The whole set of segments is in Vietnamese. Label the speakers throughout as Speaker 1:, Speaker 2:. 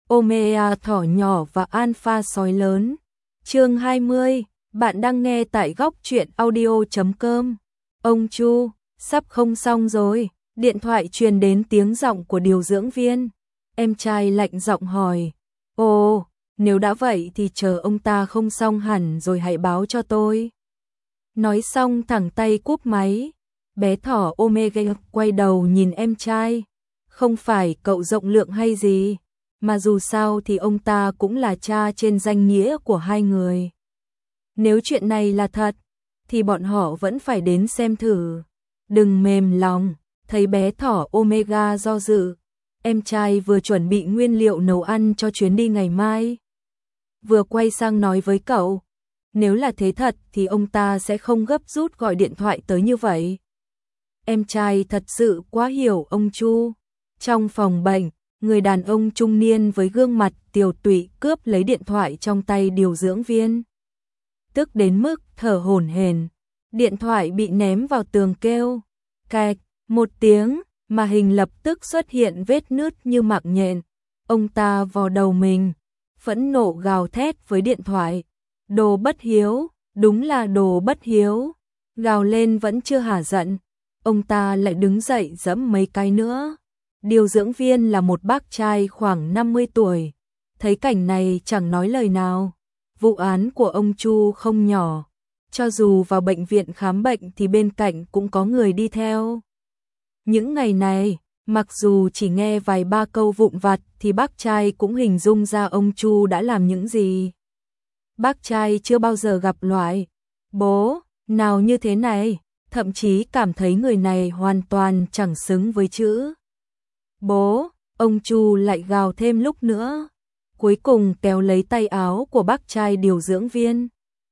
Speaker 1: Omega thỏ nhỏ và alpha sói lớn. Chương 20, bạn đang nghe tại góc truyện audio.com. Ông Chu, sắp không xong rồi. Điện thoại truyền đến tiếng giọng của điều dưỡng viên. Em trai lạnh giọng hỏi. Ồ, nếu đã vậy thì chờ ông ta không xong hẳn rồi hãy báo cho tôi. Nói xong thẳng tay cúp máy. Bé thỏ Omega quay đầu nhìn em trai. Không phải cậu rộng lượng hay gì, mà dù sao thì ông ta cũng là cha trên danh nghĩa của hai người. Nếu chuyện này là thật, thì bọn họ vẫn phải đến xem thử. Đừng mềm lòng, thấy bé thỏ Omega do dự. Em trai vừa chuẩn bị nguyên liệu nấu ăn cho chuyến đi ngày mai. Vừa quay sang nói với cậu, nếu là thế thật thì ông ta sẽ không gấp rút gọi điện thoại tới như vậy. Em trai thật sự quá hiểu ông Chu. Trong phòng bệnh, người đàn ông trung niên với gương mặt tiều tụy cướp lấy điện thoại trong tay điều dưỡng viên. Tức đến mức thở hổn hển, điện thoại bị ném vào tường kêu. Cạch, một tiếng, màn hình lập tức xuất hiện vết nứt như mạng nhện. Ông ta vò đầu mình, phẫn nộ gào thét với điện thoại. Đồ bất hiếu, đúng là đồ bất hiếu. Gào lên vẫn chưa hả giận, ông ta lại đứng dậy giẫm mấy cái nữa. Điều dưỡng viên là một bác trai khoảng 50 tuổi, thấy cảnh này chẳng nói lời nào. Vụ án của ông Chu không nhỏ, cho dù vào bệnh viện khám bệnh thì bên cạnh cũng có người đi theo. Những ngày này, mặc dù chỉ nghe vài ba câu vụn vặt thì bác trai cũng hình dung ra ông Chu đã làm những gì. Bác trai chưa bao giờ gặp loại bố nào như thế này, thậm chí cảm thấy người này hoàn toàn chẳng xứng với chữ bố. Ông Chu lại gào thêm lúc nữa, cuối cùng kéo lấy tay áo của bác trai điều dưỡng viên.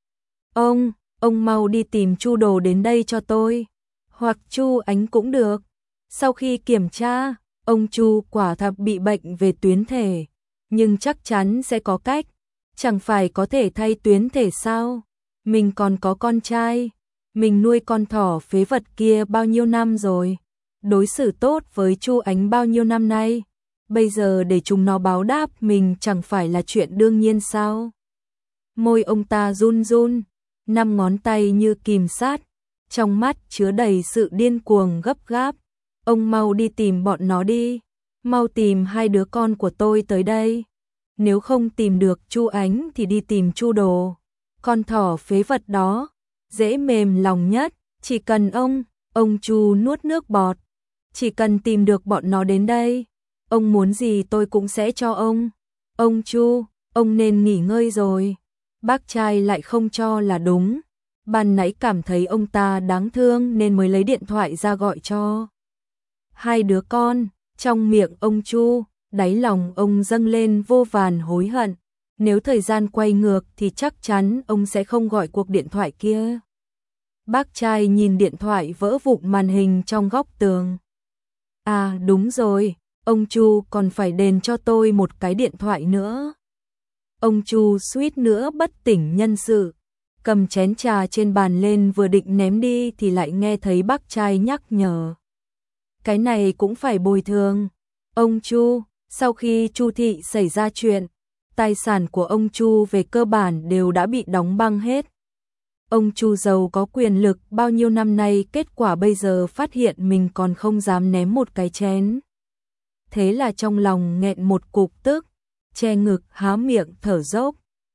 Speaker 1: Ông mau đi tìm Chu Đồ đến đây cho tôi, hoặc Chu Ánh cũng được. Sau khi kiểm tra, ông Chu quả thật bị bệnh về tuyến thể, nhưng chắc chắn sẽ có cách, chẳng phải có thể thay tuyến thể sao? Mình còn có con trai, mình nuôi con thỏ phế vật kia bao nhiêu năm rồi, đối xử tốt với Chu Ánh bao nhiêu năm nay, bây giờ để chúng nó báo đáp mình chẳng phải là chuyện đương nhiên sao? Môi ông ta run run, 5 ngón tay như kìm sát, trong mắt chứa đầy sự điên cuồng gấp gáp. Ông mau đi tìm bọn nó đi, mau tìm hai đứa con của tôi tới đây. Nếu không tìm được Chu Ánh thì đi tìm Chu Đồ. Con thỏ phế vật đó, dễ mềm lòng nhất, chỉ cần ông Chu nuốt nước bọt. Chỉ cần tìm được bọn nó đến đây, ông muốn gì tôi cũng sẽ cho ông. Ông Chu, ông nên nghỉ ngơi rồi. Bác trai lại không cho là đúng. Ban nãy cảm thấy ông ta đáng thương nên mới lấy điện thoại ra gọi cho hai đứa con. Trong miệng ông Chu, đáy lòng ông dâng lên vô vàn hối hận. Nếu thời gian quay ngược thì chắc chắn ông sẽ không gọi cuộc điện thoại kia. Bác trai nhìn điện thoại vỡ vụn màn hình trong góc tường. À đúng rồi, ông Chu còn phải đền cho tôi một cái điện thoại nữa. Ông Chu suýt nữa bất tỉnh nhân sự, cầm chén trà trên bàn lên vừa định ném đi thì lại nghe thấy bác trai nhắc nhở. Cái này cũng phải bồi thường. Ông Chu, sau khi Chu thị xảy ra chuyện, tài sản của ông Chu về cơ bản đều đã bị đóng băng hết. Ông Chu giàu có quyền lực bao nhiêu năm nay, kết quả bây giờ phát hiện mình còn không dám ném một cái chén. Thế là trong lòng nghẹn một cục tức, che ngực há miệng thở dốc.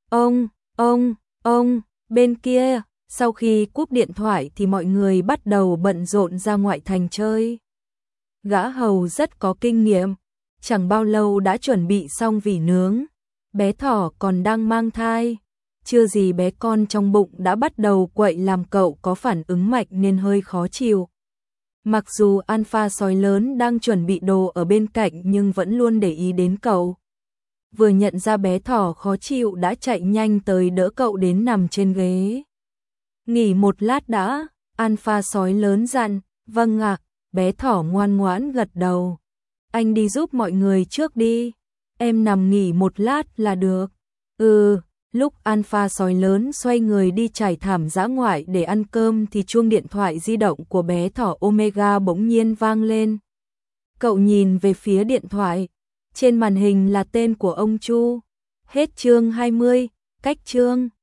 Speaker 1: Ông, bên kia, sau khi cúp điện thoại thì mọi người bắt đầu bận rộn ra ngoại thành chơi. Gã hầu rất có kinh nghiệm, chẳng bao lâu đã chuẩn bị xong vỉ nướng. Bé thỏ còn đang mang thai, chưa gì bé con trong bụng đã bắt đầu quậy làm cậu có phản ứng mạnh nên hơi khó chịu. Mặc dù alpha sói lớn đang chuẩn bị đồ ở bên cạnh nhưng vẫn luôn để ý đến cậu. Vừa nhận ra bé thỏ khó chịu đã chạy nhanh tới đỡ cậu đến nằm trên ghế. Nghỉ một lát đã, alpha sói lớn dặn. Vâng ạ. Bé thỏ ngoan ngoãn gật đầu. Anh đi giúp mọi người trước đi, em nằm nghỉ một lát là được. Lúc alpha sói lớn xoay người đi trải thảm dã ngoại để ăn cơm thì chuông điện thoại di động của bé thỏ Omega bỗng nhiên vang lên. Cậu nhìn về phía điện thoại, Trên màn hình là tên của ông Chu. Hết chương 20, cách chương.